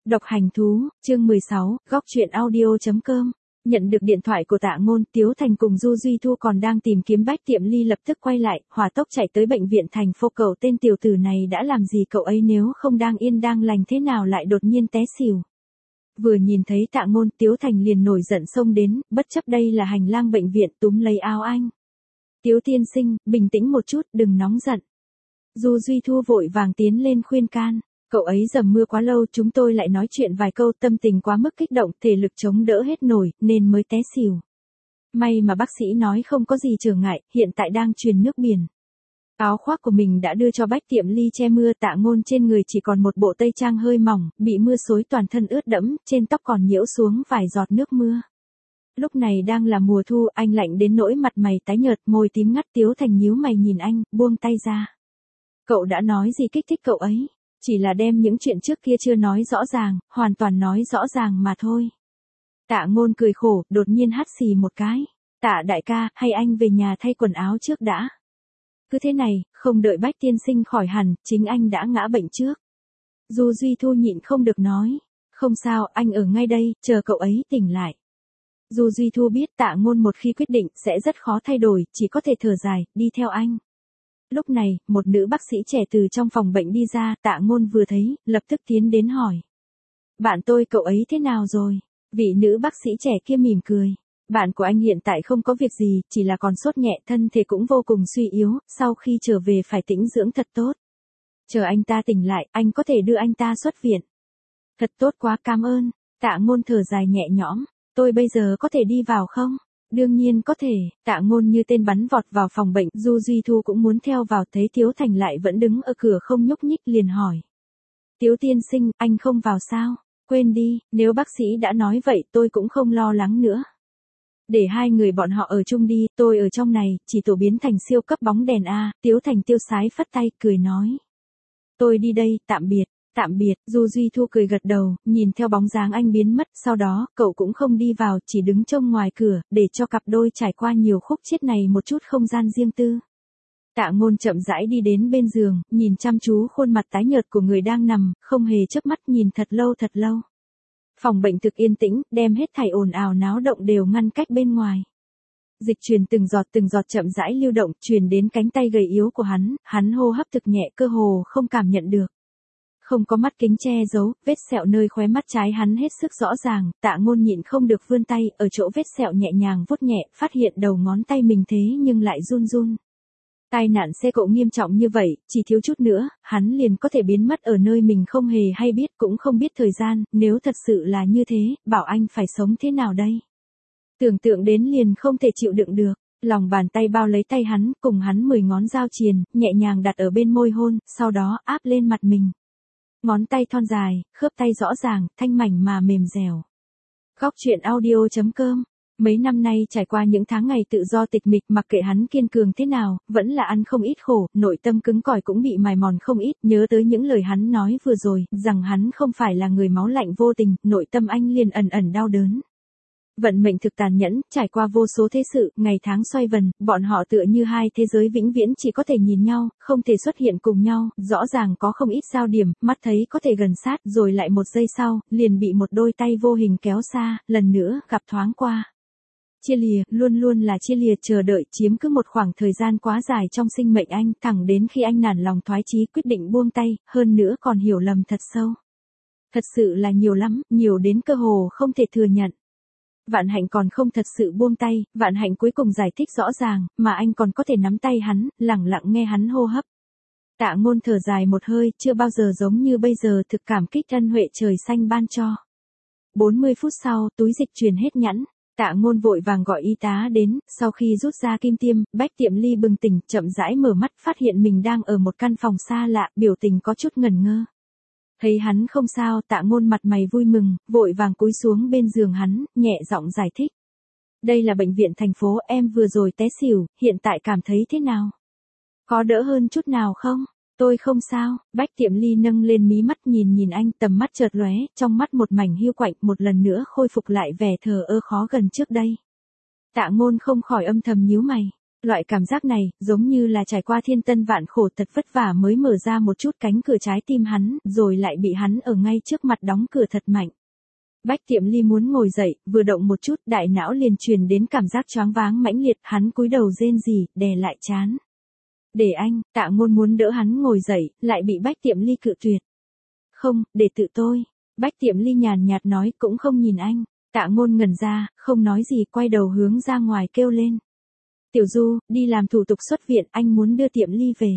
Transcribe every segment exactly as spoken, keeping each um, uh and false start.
Độc hành thú, chương mười sáu, góc truyện audio chấm com. Nhận được điện thoại của Tạ Ngôn, Tiếu Thành cùng Du Duy Thu còn đang tìm kiếm Bách Tiệm Ly lập tức quay lại, hỏa tốc chạy tới bệnh viện thành phố. Cậu tên tiểu tử này đã làm gì cậu ấy, nếu không đang yên đang lành thế nào lại đột nhiên té xỉu. Vừa nhìn thấy Tạ Ngôn, Tiếu Thành liền nổi giận xông đến, bất chấp đây là hành lang bệnh viện, túm lấy áo anh. Tiếu tiên sinh, bình tĩnh một chút, đừng nóng giận. Du Duy Thu vội vàng tiến lên khuyên can. Cậu ấy dầm mưa quá lâu, chúng tôi lại nói chuyện vài câu, tâm tình quá mức kích động, thể lực chống đỡ hết nổi, nên mới té xỉu. May mà bác sĩ nói không có gì trở ngại, hiện tại đang truyền nước biển. Áo khoác của mình đã đưa cho Bách Tiệm Ly che mưa. Tạ Ngôn trên người chỉ còn một bộ tây trang hơi mỏng, bị mưa xối toàn thân ướt đẫm, trên tóc còn nhiễu xuống vài giọt nước mưa. Lúc này đang là mùa thu, anh lạnh đến nỗi mặt mày tái nhợt, môi tím ngắt. Tiếu Thành nhíu mày nhìn anh, buông tay ra. Cậu đã nói gì kích thích cậu ấy? Chỉ là đem những chuyện trước kia chưa nói rõ ràng, hoàn toàn nói rõ ràng mà thôi. Tạ Ngôn cười khổ, đột nhiên hắt xì một cái. Tạ đại ca, hay anh về nhà thay quần áo trước đã. Cứ thế này, không đợi Bách tiên sinh khỏi hẳn, chính anh đã ngã bệnh trước. Du Duy Thu nhịn không được nói. Không sao, anh ở ngay đây, chờ cậu ấy tỉnh lại. Du Duy Thu biết Tạ Ngôn một khi quyết định sẽ rất khó thay đổi, chỉ có thể thở dài, đi theo anh. Lúc này, một nữ bác sĩ trẻ từ trong phòng bệnh đi ra, Tạ Ngôn vừa thấy, lập tức tiến đến hỏi. Bạn tôi cậu ấy thế nào rồi? Vị nữ bác sĩ trẻ kia mỉm cười. Bạn của anh hiện tại không có việc gì, chỉ là còn sốt nhẹ, thân thể cũng vô cùng suy yếu, sau khi trở về phải tĩnh dưỡng thật tốt. Chờ anh ta tỉnh lại, anh có thể đưa anh ta xuất viện. Thật tốt quá, cảm ơn. Tạ Ngôn thở dài nhẹ nhõm. Tôi bây giờ có thể đi vào không? Đương nhiên có thể. Tạ Ngôn như tên bắn vọt vào phòng bệnh. Du Duy Thu cũng muốn theo vào, thấy Tiếu Thành lại vẫn đứng ở cửa không nhúc nhích liền hỏi. Tiếu tiên sinh, anh không vào sao? Quên đi, nếu bác sĩ đã nói vậy tôi cũng không lo lắng nữa. Để hai người bọn họ ở chung đi, tôi ở trong này, chỉ tổ biến thành siêu cấp bóng đèn A. Tiếu Thành tiêu sái phất tay, cười nói. Tôi đi đây, tạm biệt. Tạm biệt. Du Duy Thu cười gật đầu, nhìn theo bóng dáng anh biến mất, sau đó, cậu cũng không đi vào, chỉ đứng trông ngoài cửa, để cho cặp đôi trải qua nhiều khúc chiết này một chút không gian riêng tư. Tạ Ngôn chậm rãi đi đến bên giường, nhìn chăm chú khuôn mặt tái nhợt của người đang nằm, không hề chớp mắt nhìn thật lâu thật lâu. Phòng bệnh thực yên tĩnh, đem hết thảy ồn ào náo động đều ngăn cách bên ngoài. Dịch truyền từng giọt từng giọt chậm rãi lưu động, truyền đến cánh tay gầy yếu của hắn, hắn hô hấp thực nhẹ, cơ hồ không cảm nhận được. Không có mắt kính che giấu, vết sẹo nơi khóe mắt trái hắn hết sức rõ ràng. Tạ Ngôn nhịn không được vươn tay, ở chỗ vết sẹo nhẹ nhàng vuốt nhẹ, phát hiện đầu ngón tay mình thế nhưng lại run run. Tai nạn xe cộ nghiêm trọng như vậy, chỉ thiếu chút nữa, hắn liền có thể biến mất ở nơi mình không hề hay biết, cũng không biết thời gian. Nếu thật sự là như thế, bảo anh phải sống thế nào đây? Tưởng tượng đến liền không thể chịu đựng được. Lòng bàn tay bao lấy tay hắn, cùng hắn mười ngón giao triền, nhẹ nhàng đặt ở bên môi hôn, sau đó áp lên mặt mình. Ngón tay thon dài, khớp tay rõ ràng, thanh mảnh mà mềm dẻo. Góc truyện audio chấm com. Mấy năm nay trải qua những tháng ngày tự do tịch mịch, mặc kệ hắn kiên cường thế nào, vẫn là ăn không ít khổ, nội tâm cứng cỏi cũng bị mài mòn không ít. Nhớ tới những lời hắn nói vừa rồi, rằng hắn không phải là người máu lạnh vô tình, nội tâm anh liền ẩn ẩn đau đớn. Vận mệnh thực tàn nhẫn, trải qua vô số thế sự, ngày tháng xoay vần, bọn họ tựa như hai thế giới vĩnh viễn chỉ có thể nhìn nhau, không thể xuất hiện cùng nhau, rõ ràng có không ít giao điểm, mắt thấy có thể gần sát, rồi lại một giây sau, liền bị một đôi tay vô hình kéo xa, lần nữa, gặp thoáng qua. Chia lìa, luôn luôn là chia lìa, chờ đợi, chiếm cứ một khoảng thời gian quá dài trong sinh mệnh anh, thẳng đến khi anh nản lòng thoái chí quyết định buông tay, hơn nữa còn hiểu lầm thật sâu. Thật sự là nhiều lắm, nhiều đến cơ hồ không thể thừa nhận. Vạn Hạnh còn không thật sự buông tay, Vạn Hạnh cuối cùng giải thích rõ ràng, mà anh còn có thể nắm tay hắn, lẳng lặng nghe hắn hô hấp. Tạ Ngôn thở dài một hơi, chưa bao giờ giống như bây giờ, thực cảm kích ân huệ trời xanh ban cho. bốn mươi phút sau, túi dịch truyền hết nhẵn. Tạ Ngôn vội vàng gọi y tá đến, sau khi rút ra kim tiêm, Bách Tiệm Ly bừng tỉnh, chậm rãi mở mắt, phát hiện mình đang ở một căn phòng xa lạ, biểu tình có chút ngẩn ngơ. Thấy hắn không sao, Tạ Ngôn mặt mày vui mừng, vội vàng cúi xuống bên giường hắn, nhẹ giọng giải thích. Đây là bệnh viện thành phố, em vừa rồi té xỉu, hiện tại cảm thấy thế nào? Có đỡ hơn chút nào không? Tôi không sao. Bách Tiệm Ly nâng lên mí mắt nhìn nhìn anh, tầm mắt chợt lóe, trong mắt một mảnh hiu quạnh, một lần nữa khôi phục lại vẻ thờ ơ khó gần trước đây. Tạ Ngôn không khỏi âm thầm nhíu mày. Loại cảm giác này, giống như là trải qua thiên tân vạn khổ thật vất vả mới mở ra một chút cánh cửa trái tim hắn, rồi lại bị hắn ở ngay trước mặt đóng cửa thật mạnh. Bách Tiệm Ly muốn ngồi dậy, vừa động một chút, đại não liền truyền đến cảm giác choáng váng mãnh liệt, hắn cúi đầu rên rỉ, đè lại trán. Để anh, Tạ Ngôn muốn đỡ hắn ngồi dậy, lại bị Bách Tiệm Ly cự tuyệt. Không, để tự tôi. Bách Tiệm Ly nhàn nhạt nói, cũng không nhìn anh. Tạ Ngôn ngẩn ra, không nói gì, quay đầu hướng ra ngoài kêu lên. Tiểu Du, đi làm thủ tục xuất viện, anh muốn đưa Tiệm Ly về.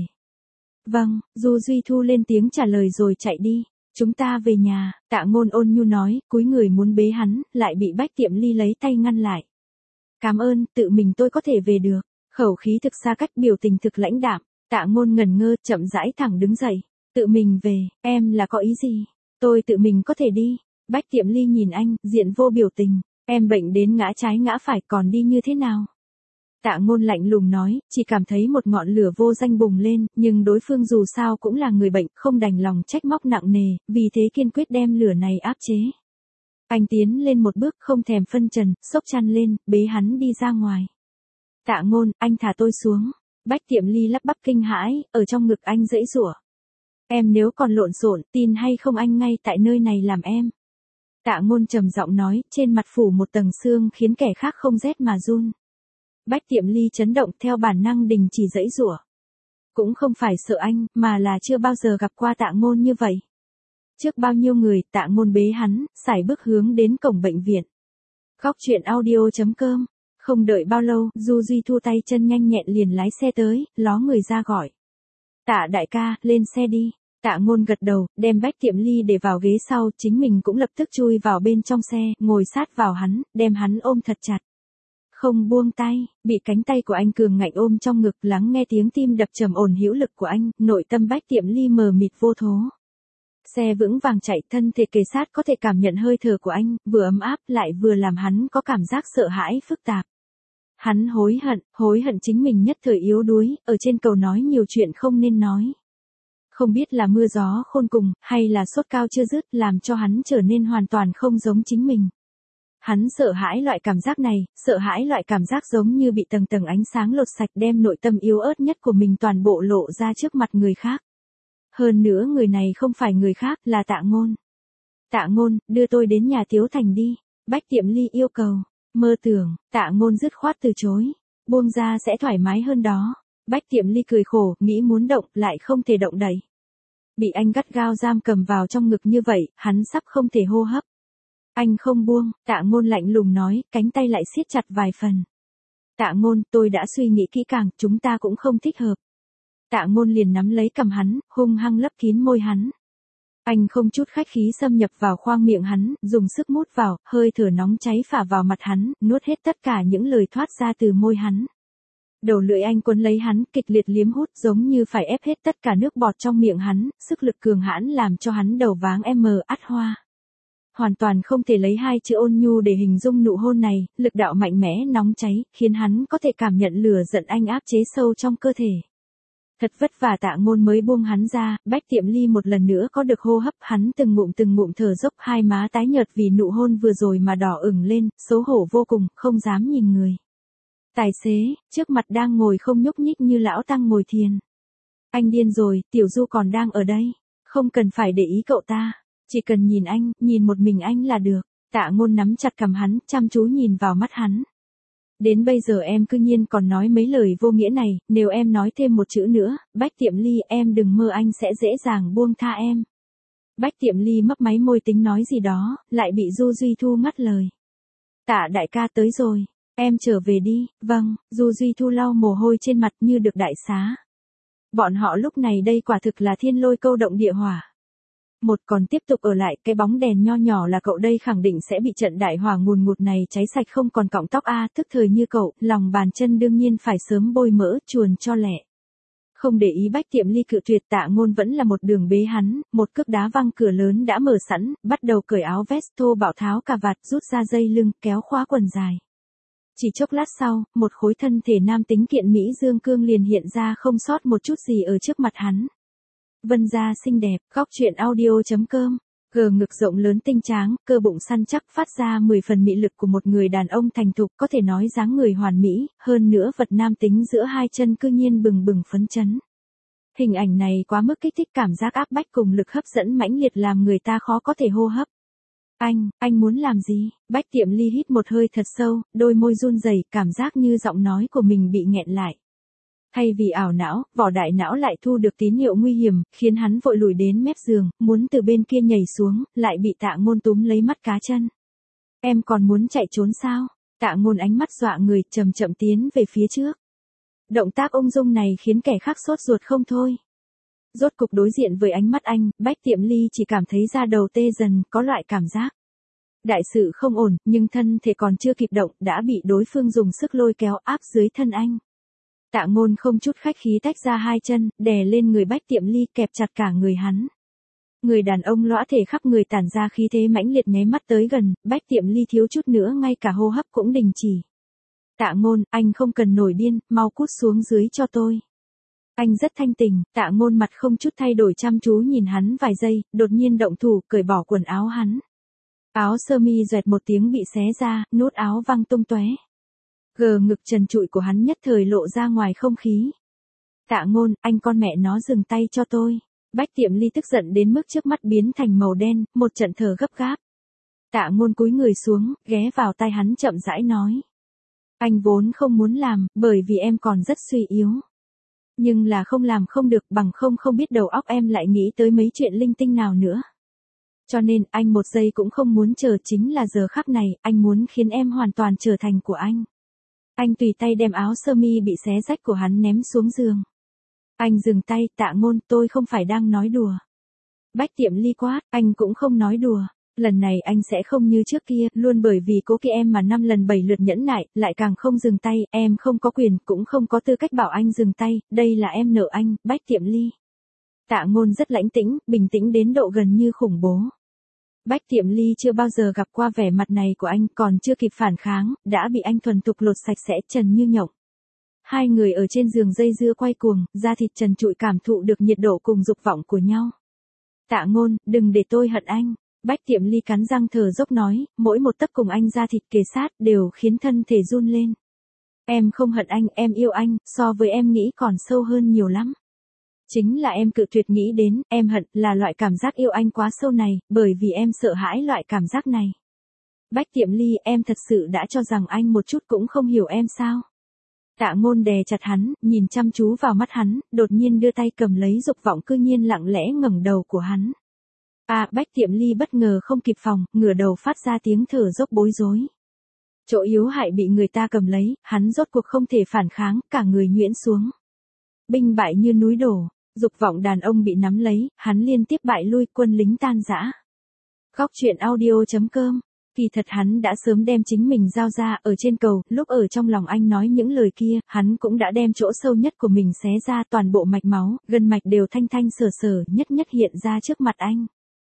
Vâng, Du Duy Thu lên tiếng trả lời rồi chạy đi. Chúng ta về nhà, Tạ Ngôn ôn nhu nói, cúi người muốn bế hắn, lại bị Bách Tiệm Ly lấy tay ngăn lại. Cảm ơn, tự mình tôi có thể về được. Khẩu khí thực xa cách, biểu tình thực lãnh đạm. Tạ Ngôn ngẩn ngơ, chậm rãi thẳng đứng dậy. Tự mình về, em là có ý gì? Tôi tự mình có thể đi. Bách Tiệm Ly nhìn anh, diện vô biểu tình. Em bệnh đến ngã trái ngã phải còn đi như thế nào? Tạ Ngôn lạnh lùng nói, chỉ cảm thấy một ngọn lửa vô danh bùng lên, nhưng đối phương dù sao cũng là người bệnh, không đành lòng trách móc nặng nề, vì thế kiên quyết đem lửa này áp chế. Anh tiến lên một bước, không thèm phân trần, xốc chăn lên, bế hắn đi ra ngoài. Tạ Ngôn, anh thả tôi xuống. Bách Tiệm Ly lắp bắp kinh hãi, ở trong ngực anh giãy giụa. Em nếu còn lộn xộn, tin hay không anh ngay tại nơi này làm em. Tạ Ngôn trầm giọng nói, trên mặt phủ một tầng sương khiến kẻ khác không rét mà run. Bách Tiệm Ly chấn động, theo bản năng đình chỉ giãy giụa. Cũng không phải sợ anh, mà là chưa bao giờ gặp qua Tạ Ngôn như vậy. Trước bao nhiêu người, Tạ Ngôn bế hắn, sải bước hướng đến cổng bệnh viện. Góc truyện audio chấm com. Không đợi bao lâu, Du Duy Thu tay chân nhanh nhẹn liền lái xe tới, ló người ra gọi. Tạ đại ca, lên xe đi. Tạ Ngôn gật đầu, đem Bách Tiệm Ly để vào ghế sau, chính mình cũng lập tức chui vào bên trong xe, ngồi sát vào hắn, đem hắn ôm thật chặt. Không buông tay, bị cánh tay của anh cường ngạnh ôm trong ngực, lắng nghe tiếng tim đập trầm ổn hữu lực của anh, nội tâm Bách Tiệm Ly mờ mịt vô thố. Xe vững vàng chạy, thân thể kề sát, có thể cảm nhận hơi thở của anh, vừa ấm áp lại vừa làm hắn có cảm giác sợ hãi phức tạp. Hắn hối hận, hối hận chính mình nhất thời yếu đuối, ở trên cầu nói nhiều chuyện không nên nói. Không biết là mưa gió khôn cùng, hay là sốt cao chưa dứt, làm cho hắn trở nên hoàn toàn không giống chính mình. Hắn sợ hãi loại cảm giác này, sợ hãi loại cảm giác giống như bị tầng tầng ánh sáng lột sạch, đem nội tâm yếu ớt nhất của mình toàn bộ lộ ra trước mặt người khác. Hơn nữa người này không phải người khác, là Tạ Ngôn. Tạ Ngôn, đưa tôi đến nhà Tiếu Thành đi. Bách Tiệm Ly yêu cầu. Mơ tưởng, Tạ Ngôn dứt khoát từ chối. Buông ra sẽ thoải mái hơn đó. Bách Tiệm Ly cười khổ, nghĩ muốn động, lại không thể động đậy. Bị anh gắt gao giam cầm vào trong ngực như vậy, hắn sắp không thể hô hấp. Anh không buông, Tạ Ngôn lạnh lùng nói, cánh tay lại siết chặt vài phần. Tạ Ngôn, tôi đã suy nghĩ kỹ càng, chúng ta cũng không thích hợp. Tạ Ngôn liền nắm lấy cằm hắn, hung hăng lấp kín môi hắn. Anh không chút khách khí xâm nhập vào khoang miệng hắn, dùng sức mút vào, hơi thở nóng cháy phả vào mặt hắn, nuốt hết tất cả những lời thoát ra từ môi hắn. Đầu lưỡi anh quấn lấy hắn, kịch liệt liếm hút, giống như phải ép hết tất cả nước bọt trong miệng hắn, sức lực cường hãn làm cho hắn đầu váng em mờ át hoa. Hoàn toàn không thể lấy hai chữ ôn nhu để hình dung nụ hôn này, lực đạo mạnh mẽ nóng cháy, khiến hắn có thể cảm nhận lửa giận anh áp chế sâu trong cơ thể. Thật vất vả Tạ Ngôn mới buông hắn ra, Bách Tiệm Ly một lần nữa có được hô hấp, hắn từng ngụm từng ngụm thở dốc, hai má tái nhợt vì nụ hôn vừa rồi mà đỏ ửng lên, xấu hổ vô cùng, không dám nhìn người. Tài xế, trước mặt đang ngồi không nhúc nhích như lão tăng ngồi thiền. Anh điên rồi, Tiểu Du còn đang ở đây. Không cần phải để ý cậu ta. Chỉ cần nhìn anh, nhìn một mình anh là được. Tạ Ngôn nắm chặt cằm hắn, chăm chú nhìn vào mắt hắn. Đến bây giờ em cư nhiên còn nói mấy lời vô nghĩa này, nếu em nói thêm một chữ nữa, Bách Tiệm Ly, em đừng mơ anh sẽ dễ dàng buông tha em. Bách Tiệm Ly mấp máy môi tính nói gì đó, lại bị Du Duy Thu ngắt lời. Tạ đại ca tới rồi, em trở về đi. Vâng, Du Duy Thu lau mồ hôi trên mặt như được đại xá. Bọn họ lúc này đây quả thực là thiên lôi câu động địa hỏa. Một còn tiếp tục ở lại, cái bóng đèn nho nhỏ là cậu đây khẳng định sẽ bị trận đại hỏa ngùn ngụt này cháy sạch không còn cọng tóc a, tức thời như cậu, lòng bàn chân đương nhiên phải sớm bôi mỡ, chuồn cho lẹ. Không để ý Bách Tiệm Ly cự tuyệt, Tạ Ngôn vẫn là một đường bế hắn, một cước đá văng cửa lớn đã mở sẵn, bắt đầu cởi áo vest thô bạo, tháo cà vạt, rút ra dây lưng, kéo khóa quần dài. Chỉ chốc lát sau, một khối thân thể nam tính kiện mỹ dương cương liền hiện ra không sót một chút gì ở trước mặt hắn. Vân gia xinh đẹp, góc truyện audio chấm com Gờ ngực rộng lớn tinh tráng, cơ bụng săn chắc phát ra mười phần mị lực của một người đàn ông thành thục, có thể nói dáng người hoàn mỹ, hơn nữa vật nam tính giữa hai chân cư nhiên bừng bừng phấn chấn. Hình ảnh này quá mức kích thích, cảm giác áp bách cùng lực hấp dẫn mãnh liệt làm người ta khó có thể hô hấp. Anh, anh muốn làm gì? Bách Tiệm Ly hít một hơi thật sâu, đôi môi run rẩy, cảm giác như giọng nói của mình bị nghẹn lại. Thay vì ảo não, vỏ đại não lại thu được tín hiệu nguy hiểm, khiến hắn vội lùi đến mép giường, muốn từ bên kia nhảy xuống, lại bị Tạ Ngôn túm lấy mắt cá chân. Em còn muốn chạy trốn sao? Tạ Ngôn ánh mắt dọa người, chậm chậm tiến về phía trước. Động tác ung dung này khiến kẻ khác sốt ruột không thôi. Rốt cục đối diện với ánh mắt anh, Bách Tiệm Ly chỉ cảm thấy da đầu tê dần, có loại cảm giác. Đại sự không ổn, nhưng thân thể còn chưa kịp động, đã bị đối phương dùng sức lôi kéo áp dưới thân anh. Tạ Ngôn không chút khách khí tách ra hai chân, đè lên người Bách Tiệm Ly, kẹp chặt cả người hắn. Người đàn ông lõa thể khắp người tản ra khí thế mãnh liệt nháy mắt tới gần, Bách Tiệm Ly thiếu chút nữa ngay cả hô hấp cũng đình chỉ. Tạ Ngôn, anh không cần nổi điên, mau cút xuống dưới cho tôi. Anh rất thanh tình, Tạ Ngôn mặt không chút thay đổi chăm chú nhìn hắn vài giây, đột nhiên động thủ, cởi bỏ quần áo hắn. Áo sơ mi doẹt một tiếng bị xé ra, nút áo văng tung tóe. Gờ ngực trần trụi của hắn nhất thời lộ ra ngoài không khí. Tạ Ngôn, anh con mẹ nó dừng tay cho tôi. Bách Tiệm Ly tức giận đến mức trước mắt biến thành màu đen, một trận thở gấp gáp. Tạ Ngôn cúi người xuống, ghé vào tai hắn chậm rãi nói. Anh vốn không muốn làm, bởi vì em còn rất suy yếu. Nhưng là không làm không được, bằng không không biết đầu óc em lại nghĩ tới mấy chuyện linh tinh nào nữa. Cho nên, anh một giây cũng không muốn chờ, chính là giờ khắc này, anh muốn khiến em hoàn toàn trở thành của anh. Anh tùy tay đem áo sơ mi bị xé rách của hắn ném xuống giường. Anh dừng tay, Tạ Ngôn, tôi không phải đang nói đùa. Bách Tiệm Ly quát, anh cũng không nói đùa. Lần này anh sẽ không như trước kia, luôn bởi vì cố kỵ em mà năm lần bảy lượt nhẫn nại, lại càng không dừng tay, em không có quyền, cũng không có tư cách bảo anh dừng tay, đây là em nợ anh, Bách Tiệm Ly. Tạ Ngôn rất lãnh tĩnh, bình tĩnh đến độ gần như khủng bố. Bách Tiệm Ly chưa bao giờ gặp qua vẻ mặt này của anh, còn chưa kịp phản kháng, đã bị anh thuần tục lột sạch sẽ trần như nhộng. Hai người ở trên giường dây dưa quay cuồng, da thịt trần trụi cảm thụ được nhiệt độ cùng dục vọng của nhau. Tạ Ngôn, đừng để tôi hận anh. Bách Tiệm Ly cắn răng thở dốc nói, mỗi một tấc cùng anh da thịt kề sát đều khiến thân thể run lên. Em không hận anh, em yêu anh, so với em nghĩ còn sâu hơn nhiều lắm. Chính là em cự tuyệt nghĩ đến, em hận là loại cảm giác yêu anh quá sâu này, bởi vì em sợ hãi loại cảm giác này. Bách Tiệm Ly, em thật sự đã cho rằng anh một chút cũng không hiểu em sao? Tạ Ngôn đè chặt hắn, nhìn chăm chú vào mắt hắn, đột nhiên đưa tay cầm lấy dục vọng cư nhiên lặng lẽ ngẩng đầu của hắn. À, Bách Tiệm Ly bất ngờ không kịp phòng, ngửa đầu phát ra tiếng thở dốc bối rối. Chỗ yếu hại bị người ta cầm lấy, hắn rốt cuộc không thể phản kháng, cả người nhuyễn xuống. Binh bại như núi đổ, dục vọng đàn ông bị nắm lấy, hắn liên tiếp bại lui, quân lính tan rã. Góc truyện audio chấm com. Kỳ thật hắn đã sớm đem chính mình giao ra, ở trên cầu, lúc ở trong lòng anh nói những lời kia, hắn cũng đã đem chỗ sâu nhất của mình xé ra, toàn bộ mạch máu, gân mạch đều thanh thanh sờ sờ, nhất nhất hiện ra trước mặt anh.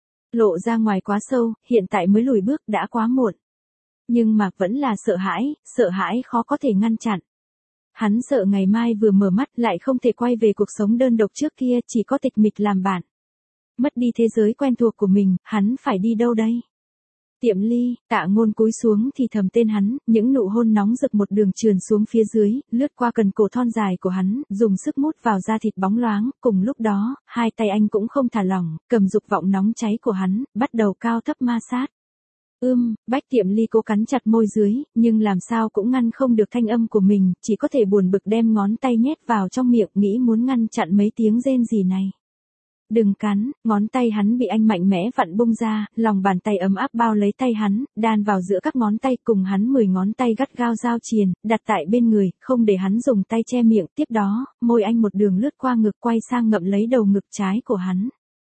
Lộ ra ngoài quá sâu, hiện tại mới lùi bước đã quá muộn. Nhưng mà vẫn là sợ hãi, sợ hãi khó có thể ngăn chặn. Hắn sợ ngày mai vừa mở mắt lại không thể quay về cuộc sống đơn độc trước kia, chỉ có tịch mịch làm bạn. Mất đi thế giới quen thuộc của mình, hắn phải đi đâu đây? Tiệm Ly, Tạ Ngôn cúi xuống thì thầm tên hắn, những nụ hôn nóng rực một đường trườn xuống phía dưới, lướt qua cần cổ thon dài của hắn, dùng sức mút vào da thịt bóng loáng, cùng lúc đó, hai tay anh cũng không thả lỏng, cầm dục vọng nóng cháy của hắn, bắt đầu cao thấp ma sát. Ưm, Bách Tiệm Ly cố cắn chặt môi dưới, nhưng làm sao cũng ngăn không được thanh âm của mình, chỉ có thể buồn bực đem ngón tay nhét vào trong miệng, nghĩ muốn ngăn chặn mấy tiếng rên rỉ này. Đừng cắn, ngón tay hắn bị anh mạnh mẽ vặn bung ra, lòng bàn tay ấm áp bao lấy tay hắn, đan vào giữa các ngón tay cùng hắn mười ngón tay gắt gao giao triền, đặt tại bên người, không để hắn dùng tay che miệng, tiếp đó, môi anh một đường lướt qua ngực quay sang ngậm lấy đầu ngực trái của hắn.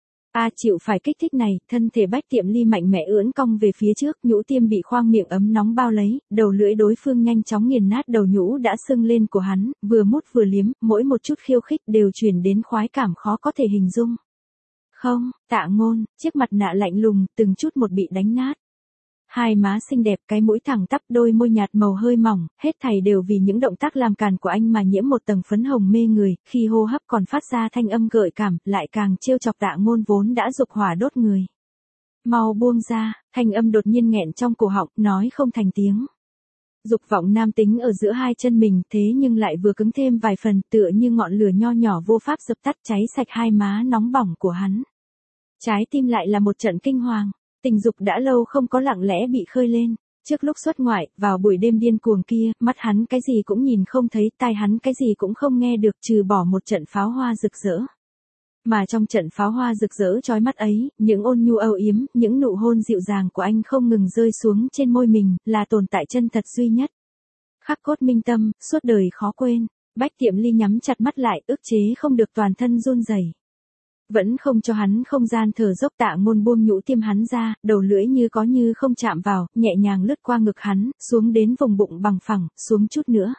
A chịu phải kích thích này, thân thể Bách Tiệm Ly mạnh mẽ ưỡn cong về phía trước, nhũ tiêm bị khoang miệng ấm nóng bao lấy, đầu lưỡi đối phương nhanh chóng nghiền nát đầu nhũ đã sưng lên của hắn, vừa mút vừa liếm, mỗi một chút khiêu khích đều truyền đến khoái cảm khó có thể hình dung. Không, Tạ Ngôn, chiếc mặt nạ lạnh lùng, từng chút một bị đánh nát. Hai má xinh đẹp, cái mũi thẳng tắp, đôi môi nhạt màu hơi mỏng, hết thảy đều vì những động tác làm càn của anh mà nhiễm một tầng phấn hồng mê người, khi hô hấp còn phát ra thanh âm gợi cảm, lại càng trêu chọc Tạ Ngôn vốn đã dục hỏa đốt người. Mau buông ra, thanh âm đột nhiên nghẹn trong cổ họng, nói không thành tiếng. Dục vọng nam tính ở giữa hai chân mình, thế nhưng lại vừa cứng thêm vài phần, tựa như ngọn lửa nho nhỏ vô pháp dập tắt, cháy sạch hai má nóng bỏng của hắn. Trái tim lại là một trận kinh hoàng, tình dục đã lâu không có lặng lẽ bị khơi lên. Trước lúc xuất ngoại, vào buổi đêm điên cuồng kia, mắt hắn cái gì cũng nhìn không thấy, tai hắn cái gì cũng không nghe được, trừ bỏ một trận pháo hoa rực rỡ. Mà trong trận pháo hoa rực rỡ chói mắt ấy, những ôn nhu âu yếm, những nụ hôn dịu dàng của anh không ngừng rơi xuống trên môi mình, là tồn tại chân thật duy nhất. Khắc cốt minh tâm, suốt đời khó quên. Bách Tiệm Ly nhắm chặt mắt lại, ức chế không được toàn thân run rẩy. Vẫn không cho hắn không gian thở dốc. Tạ Ngôn buông nhũ tiêm hắn ra, đầu lưỡi như có như không chạm vào, nhẹ nhàng lướt qua ngực hắn, xuống đến vùng bụng bằng phẳng, xuống chút nữa.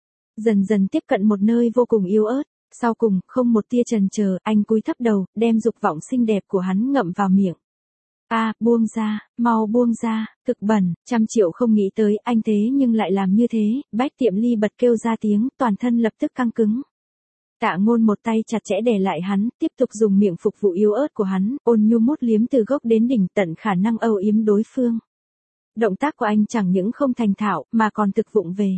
Dần dần tiếp cận một nơi vô cùng yếu ớt. Sau cùng, không một tia chần chờ, anh cúi thấp đầu, đem dục vọng xinh đẹp của hắn ngậm vào miệng. A, à, buông ra, mau buông ra, cực bẩn, trăm triệu không nghĩ tới, anh thế nhưng lại làm như thế. Bách Tiệm Ly bật kêu ra tiếng, toàn thân lập tức căng cứng. Tạ Ngôn một tay chặt chẽ đè lại hắn, tiếp tục dùng miệng phục vụ yếu ớt của hắn, ôn nhu mút liếm từ gốc đến đỉnh, tận khả năng âu yếm đối phương. Động tác của anh chẳng những không thành thạo, mà còn thực vụng về.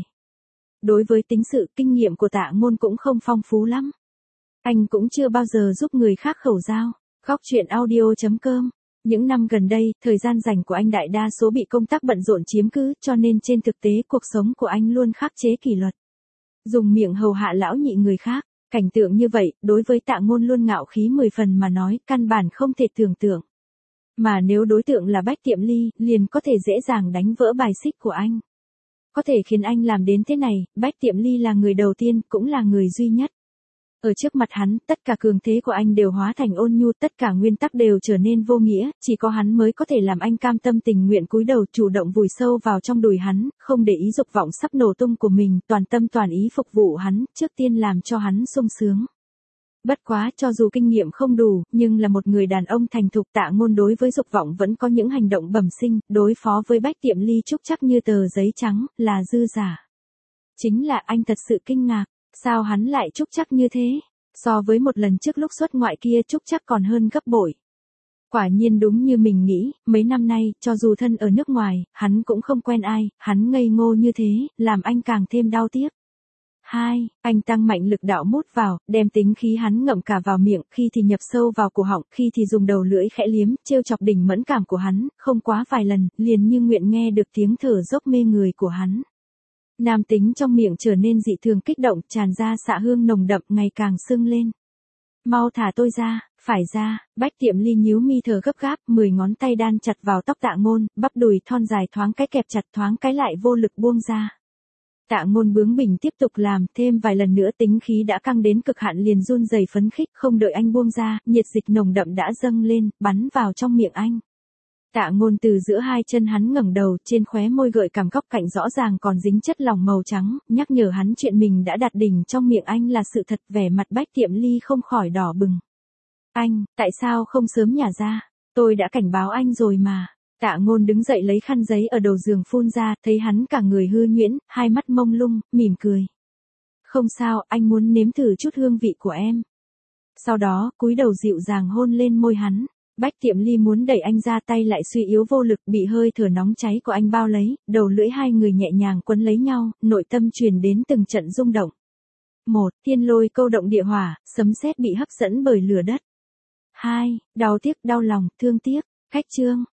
Đối với tính sự, kinh nghiệm của Tạ Ngôn cũng không phong phú lắm. Anh cũng chưa bao giờ giúp người khác khẩu giao. Góc truyện audio chấm com. Những năm gần đây, thời gian rảnh của anh đại đa số bị công tác bận rộn chiếm cứ, cho nên trên thực tế cuộc sống của anh luôn khắc chế kỷ luật. Dùng miệng hầu hạ lão nhị người khác, cảnh tượng như vậy, đối với Tạ Ngôn luôn ngạo khí mười phần mà nói, căn bản không thể tưởng tượng. Mà nếu đối tượng là Bách Tiệm Ly, liền có thể dễ dàng đánh vỡ bài xích của anh. Có thể khiến anh làm đến thế này, Bách Tiệm Ly là người đầu tiên, cũng là người duy nhất. Ở trước mặt hắn, tất cả cường thế của anh đều hóa thành ôn nhu, tất cả nguyên tắc đều trở nên vô nghĩa, chỉ có hắn mới có thể làm anh cam tâm tình nguyện cúi đầu, chủ động vùi sâu vào trong đùi hắn, không để ý dục vọng sắp nổ tung của mình, toàn tâm toàn ý phục vụ hắn, trước tiên làm cho hắn sung sướng. Bất quá, cho dù kinh nghiệm không đủ, nhưng là một người đàn ông thành thục, Tạ Ngôn đối với dục vọng vẫn có những hành động bẩm sinh, đối phó với Bách Tiệm Ly trúc chắc như tờ giấy trắng, là dư giả. Chính là anh thật sự kinh ngạc, sao hắn lại trúc chắc như thế, so với một lần trước lúc xuất ngoại kia trúc chắc còn hơn gấp bội. Quả nhiên đúng như mình nghĩ, mấy năm nay, cho dù thân ở nước ngoài, hắn cũng không quen ai, hắn ngây ngô như thế, làm anh càng thêm đau tiếc. Hai, anh tăng mạnh lực đạo mút vào, đem tính khí hắn ngậm cả vào miệng, khi thì nhập sâu vào cổ họng, khi thì dùng đầu lưỡi khẽ liếm, trêu chọc đỉnh mẫn cảm của hắn, không quá vài lần, liền như nguyện nghe được tiếng thở dốc mê người của hắn. Nam tính trong miệng trở nên dị thường kích động, tràn ra xạ hương nồng đậm, ngày càng sưng lên. Mau thả tôi ra, phải ra. Bách Tiệm Ly nhíu mi thở gấp gáp, mười ngón tay đan chặt vào tóc Tạ Ngôn, bắp đùi thon dài thoáng cái kẹp chặt, thoáng cái lại vô lực buông ra. Tạ Ngôn bướng bỉnh tiếp tục làm, thêm vài lần nữa tính khí đã căng đến cực hạn liền run rẩy phấn khích, không đợi anh buông ra, nhiệt dịch nồng đậm đã dâng lên, bắn vào trong miệng anh. Tạ Ngôn từ giữa hai chân hắn ngẩng đầu, trên khóe môi gợi cảm góc cạnh rõ ràng còn dính chất lỏng màu trắng, nhắc nhở hắn chuyện mình đã đạt đỉnh trong miệng anh là sự thật. Vẻ mặt Bách Tiệm Ly không khỏi đỏ bừng. Anh, tại sao không sớm nhả ra? Tôi đã cảnh báo anh rồi mà. Tạ Ngôn đứng dậy lấy khăn giấy ở đầu giường phun ra, thấy hắn cả người hư nhuyễn, hai mắt mông lung, mỉm cười. Không sao, anh muốn nếm thử chút hương vị của em. Sau đó, cúi đầu dịu dàng hôn lên môi hắn. Bách Tiệm Ly muốn đẩy anh ra, tay lại suy yếu vô lực, bị hơi thở nóng cháy của anh bao lấy, đầu lưỡi hai người nhẹ nhàng quấn lấy nhau, nội tâm truyền đến từng trận rung động. Một, thiên lôi câu động địa hỏa, sấm sét bị hấp dẫn bởi lửa đất. Hai, đau tiếc, đau lòng, thương tiếc. Khách chương.